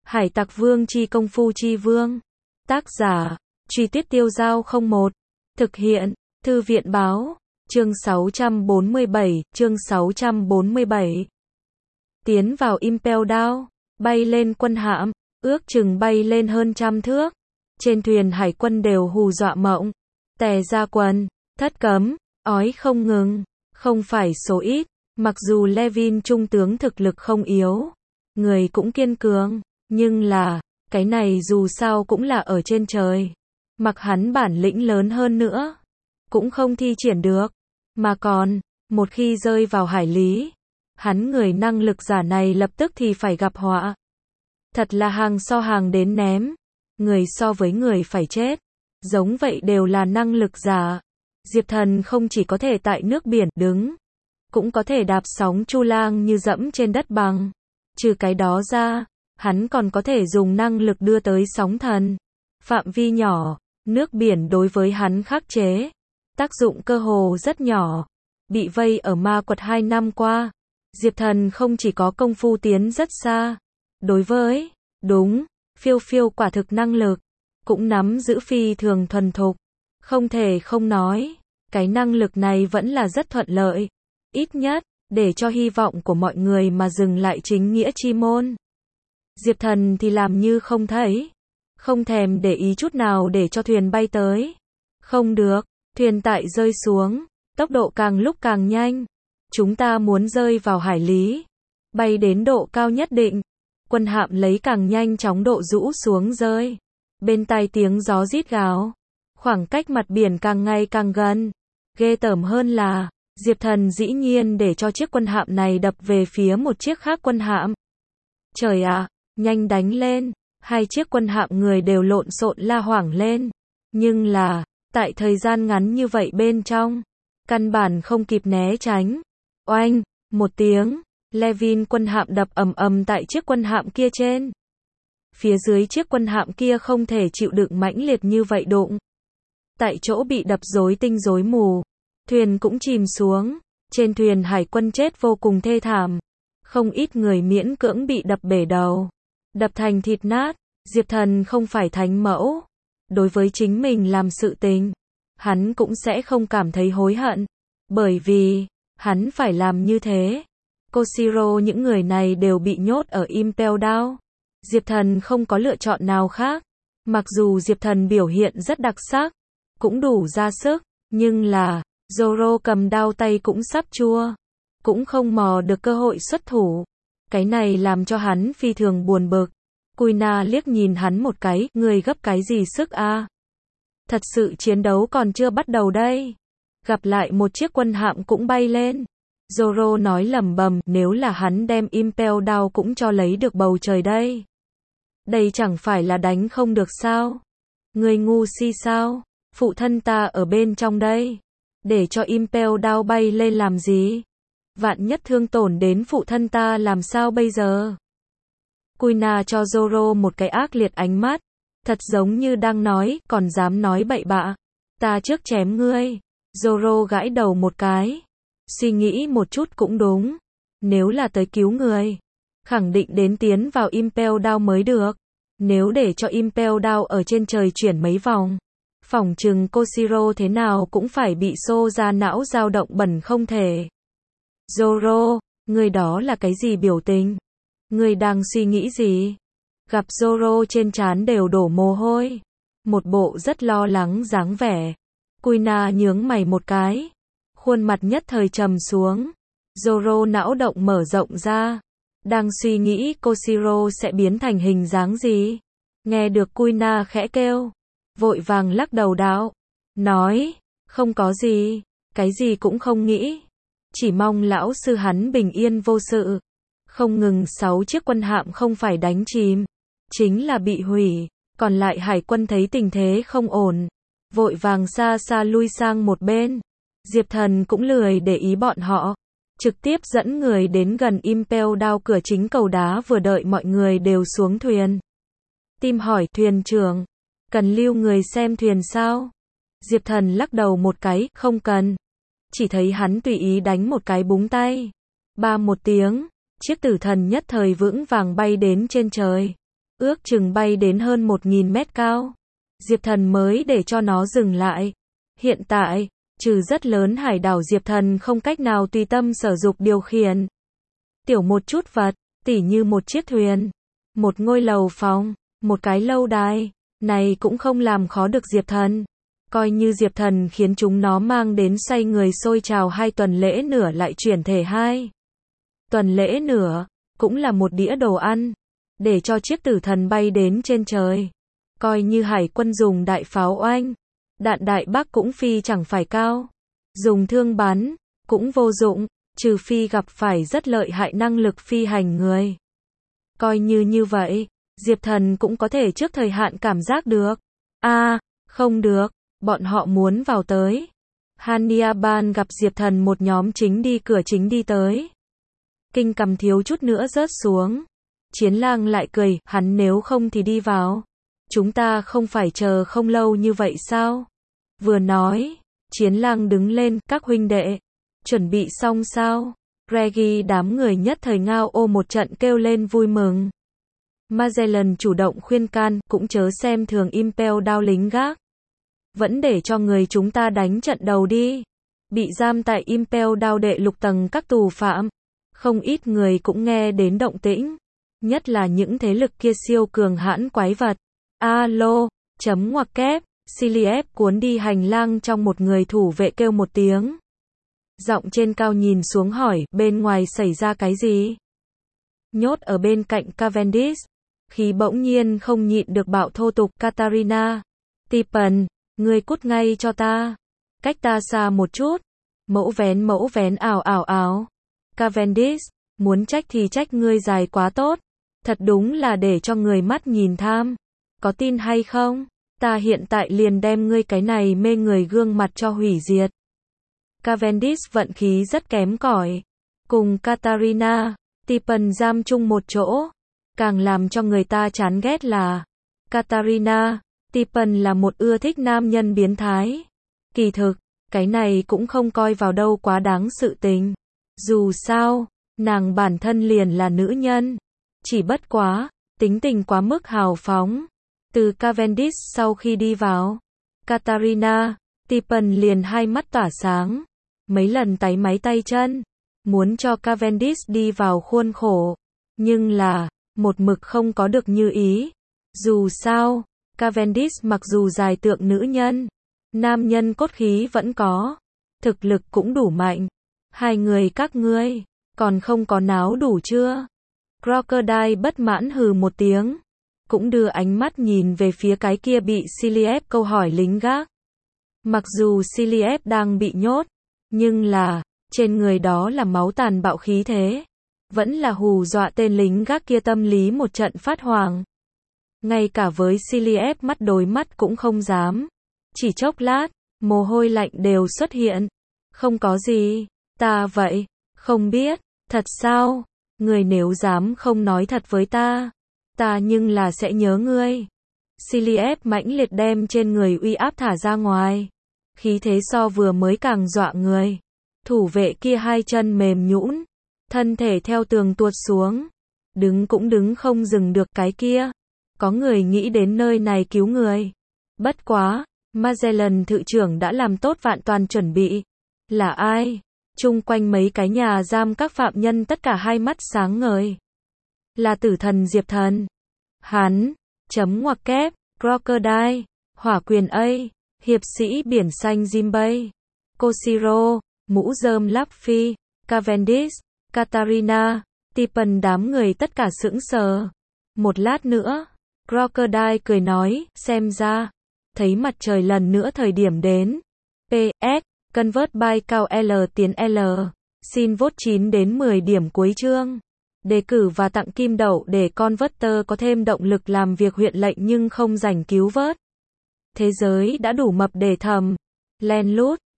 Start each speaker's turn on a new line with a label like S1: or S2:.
S1: Hải Tặc Vương chi công phu chi vương. Tác giả, Truy Tuyết Tiêu Dao 01. Thực hiện, Thư viện báo, chương 647. Tiến vào Impel Down, bay lên quân hạm, ước chừng bay lên hơn 100 thước. Trên thuyền hải quân đều hù dọa mộng, tè ra quần, thất cấm, ói không ngừng, không phải số ít, mặc dù Levin trung tướng thực lực không yếu, người cũng kiên cường, nhưng là, cái này dù sao cũng là ở trên trời. Mặc hắn bản lĩnh lớn hơn nữa, cũng không thi triển được, mà còn, một khi rơi vào hải lý, hắn người năng lực giả này lập tức thì phải gặp họa. Thật là hàng so hàng đến ném, người so với người phải chết, giống vậy đều là năng lực giả. Diệp Thần không chỉ có thể tại nước biển đứng, cũng có thể đạp sóng chu lang như dẫm trên đất bằng. Trừ cái đó ra, hắn còn có thể dùng năng lực đưa tới sóng thần. Phạm vi nhỏ, nước biển đối với hắn khắc chế, tác dụng cơ hồ rất nhỏ. Bị vây ở ma quật 2 năm qua, Diệp Thần không chỉ có công phu tiến rất xa, đối với, phiêu phiêu quả thực năng lực, cũng nắm giữ phi thường thuần thục. Không thể không nói, cái năng lực này vẫn là rất thuận lợi, ít nhất, để cho hy vọng của mọi người mà dừng lại chính nghĩa chi môn. Diệp Thần thì làm như không thấy, không thèm để ý chút nào để cho thuyền bay tới. Không được, thuyền tại rơi xuống, tốc độ càng lúc càng nhanh. Chúng ta muốn rơi vào hải lý, bay đến độ cao nhất định. Quân hạm lấy càng nhanh chóng độ rũ xuống rơi. Bên tai tiếng gió rít gào, khoảng cách mặt biển càng ngày càng gần. Ghê tởm hơn là, Diệp Thần dĩ nhiên để cho chiếc quân hạm này đập về phía một chiếc khác quân hạm. Trời ạ, nhanh đánh lên, hai chiếc quân hạm người đều lộn xộn la hoảng lên. Nhưng là, tại thời gian ngắn như vậy bên trong, căn bản không kịp né tránh. Oanh, một tiếng, Levin quân hạm đập ầm ầm tại chiếc quân hạm kia trên. Phía dưới chiếc quân hạm kia không thể chịu đựng mãnh liệt như vậy đụng. Tại chỗ bị đập rối tinh rối mù, thuyền cũng chìm xuống, trên thuyền hải quân chết vô cùng thê thảm. Không ít người miễn cưỡng bị đập bể đầu, đập thành thịt nát. Diệp Thần không phải thánh mẫu, đối với chính mình làm sự tình, hắn cũng sẽ không cảm thấy hối hận, bởi vì, hắn phải làm như thế. Koshiro những người này đều bị nhốt ở Impel Down. Diệp Thần không có lựa chọn nào khác. Mặc dù Diệp Thần biểu hiện rất đặc sắc, cũng đủ ra sức, nhưng là, Zoro cầm đao tay cũng sắp chua, cũng không mò được cơ hội xuất thủ. Cái này làm cho hắn phi thường buồn bực. Kuina liếc nhìn hắn một cái, người gấp cái gì sức a? Thật sự chiến đấu còn chưa bắt đầu đây. Gặp lại một chiếc quân hạm cũng bay lên. Zoro nói lẩm bẩm, nếu là hắn đem Impel Down cũng cho lấy được bầu trời đây. Đây chẳng phải là đánh không được sao? Người ngu si sao? Phụ thân ta ở bên trong đây. Để cho Impel Down bay lên làm gì? Vạn nhất thương tổn đến phụ thân ta làm sao bây giờ? Kuina cho Zoro một cái ác liệt ánh mắt. Thật giống như đang nói, còn dám nói bậy bạ. Ta trước chém ngươi. Zoro gãi đầu một cái. Suy nghĩ một chút cũng đúng. Nếu là tới cứu người, khẳng định đến tiến vào Impel Down mới được. Nếu để cho Impel Down ở trên trời chuyển mấy vòng, phỏng chừng Koshiro thế nào cũng phải bị xô ra não dao động bẩn không thể. Zoro, người đó là cái gì biểu tình? Người đang suy nghĩ gì? Gặp Zoro trên trán đều đổ mồ hôi, một bộ rất lo lắng dáng vẻ. Kuina nhướng mày một cái, khuôn mặt nhất thời trầm xuống. Zoro não động mở rộng ra, đang suy nghĩ Koshiro sẽ biến thành hình dáng gì. Nghe được Kuina khẽ kêu, vội vàng lắc đầu đạo, nói, không có gì, cái gì cũng không nghĩ, chỉ mong lão sư hắn bình yên vô sự. Không ngừng 6 chiếc quân hạm không phải đánh chìm, chính là bị hủy. Còn lại hải quân thấy tình thế không ổn, vội vàng xa xa lui sang một bên. Diệp Thần cũng lười để ý bọn họ, trực tiếp dẫn người đến gần Impel Down cửa chính cầu đá vừa đợi mọi người đều xuống thuyền. Tim hỏi thuyền trưởng, cần lưu người xem thuyền sao? Diệp Thần lắc đầu một cái, không cần. Chỉ thấy hắn tùy ý đánh một cái búng tay. Ba một tiếng, chiếc tử thần nhất thời vững vàng bay đến trên trời. ước chừng bay đến hơn 1.000 mét cao. Diệp Thần mới để cho nó dừng lại. Hiện tại, trừ rất lớn hải đảo Diệp Thần không cách nào tùy tâm sở dục điều khiển. Tiểu một chút vật, tỉ như một chiếc thuyền, một ngôi lầu phòng, một cái lâu đài, này cũng không làm khó được Diệp Thần. Coi như Diệp Thần khiến chúng nó mang đến xoay người xôi trào 2 tuần lễ nửa lại chuyển thể 2 tuần lễ nửa, cũng là một đĩa đồ ăn, để cho chiếc tử thần bay đến trên trời. Coi như hải quân dùng đại pháo oanh, đạn đại bác cũng phi chẳng phải cao. Dùng thương bắn, cũng vô dụng, trừ phi gặp phải rất lợi hại năng lực phi hành người. Coi như vậy, Diệp Thần cũng có thể trước thời hạn cảm giác được. Không được, bọn họ muốn vào tới. Haniaban gặp Diệp Thần một nhóm chính đi cửa chính đi tới. Kinh cầm thiếu chút nữa rớt xuống. Chiến lang lại cười, hắn nếu không thì đi vào. Chúng ta không phải chờ không lâu như vậy sao? Vừa nói, chiến lang đứng lên, các huynh đệ. Chuẩn bị xong sao? Reggie đám người nhất thời ngao ô một trận kêu lên vui mừng. Magellan chủ động khuyên can, cũng chớ xem thường Impel Down lính gác. Vẫn để cho người chúng ta đánh trận đầu đi. Bị giam tại Impel Down đệ lục tầng các tù phạm. Không ít người cũng nghe đến động tĩnh. Nhất là những thế lực kia siêu cường hãn quái vật. Alo, chấm ngoặc kép, Ciliev cuốn đi hành lang trong một người thủ vệ kêu một tiếng. Giọng trên cao nhìn xuống hỏi, bên ngoài xảy ra cái gì? Nhốt ở bên cạnh Cavendish. Khí bỗng nhiên không nhịn được bạo thô tục, Katarina. Tippen, ngươi cút ngay cho ta. Cách ta xa một chút. Mẫu vén ảo. Cavendish, muốn trách thì trách ngươi dài quá tốt. Thật đúng là để cho người mắt nhìn tham. Có tin hay không? Ta hiện tại liền đem ngươi cái này mê người gương mặt cho hủy diệt. Cavendish vận khí rất kém cỏi. Cùng Katarina, Tippen giam chung một chỗ. Càng làm cho người ta chán ghét là Katarina, Tippen là một ưa thích nam nhân biến thái. Kỳ thực, cái này cũng không coi vào đâu quá đáng sự tình. Dù sao, nàng bản thân liền là nữ nhân. Chỉ bất quá, tính tình quá mức hào phóng. Từ Cavendish sau khi đi vào, Katarina, Tippen liền hai mắt tỏa sáng. Mấy lần táy máy tay chân, muốn cho Cavendish đi vào khuôn khổ. Nhưng là, một mực không có được như ý. Dù sao, Cavendish mặc dù dài tượng nữ nhân, nam nhân cốt khí vẫn có. Thực lực cũng đủ mạnh. Hai người các ngươi, còn không có náo đủ chưa? Crocodile bất mãn hừ một tiếng. Cũng đưa ánh mắt nhìn về phía cái kia bị Ciliev câu hỏi lính gác. Mặc dù Ciliev đang bị nhốt, nhưng là, trên người đó là máu tàn bạo khí thế. Vẫn là hù dọa tên lính gác kia tâm lý một trận phát hoảng. Ngay cả với Ciliev mắt đối mắt cũng không dám. Chỉ chốc lát, mồ hôi lạnh đều xuất hiện. Không có gì, ta vậy, không biết, thật sao? Người nếu dám không nói thật với ta nhưng là sẽ nhớ ngươi. Ciliev mãnh liệt đem trên người uy áp thả ra ngoài. Khí thế so vừa mới càng dọa người. Thủ vệ kia hai chân mềm nhũn, thân thể theo tường tuột xuống. Đứng cũng đứng không dừng được cái kia. Có người nghĩ đến nơi này cứu người. Bất quá, Magellan thự trưởng đã làm tốt vạn toàn chuẩn bị. Là ai? Chung quanh mấy cái nhà giam các phạm nhân tất cả hai mắt sáng ngời. Là tử thần Diệp Thần. Hắn, chấm ngoặc kép, Crocodile, hỏa quyền A, hiệp sĩ biển xanh Jimbei, Koshiro, mũ rơm Laffy, Cavendish, Katarina, Tippen đám người tất cả sững sờ. Một lát nữa, Crocodile cười nói, xem ra, thấy mặt trời lần nữa thời điểm đến. PS, convert by cao L tiến L. Xin vote 9 đến 10 điểm cuối chương. Đề cử và tặng kim đậu để Converter có thêm động lực làm việc huyện lệnh nhưng không rảnh cứu vớt. Thế giới đã đủ mập để thầm. Len lút.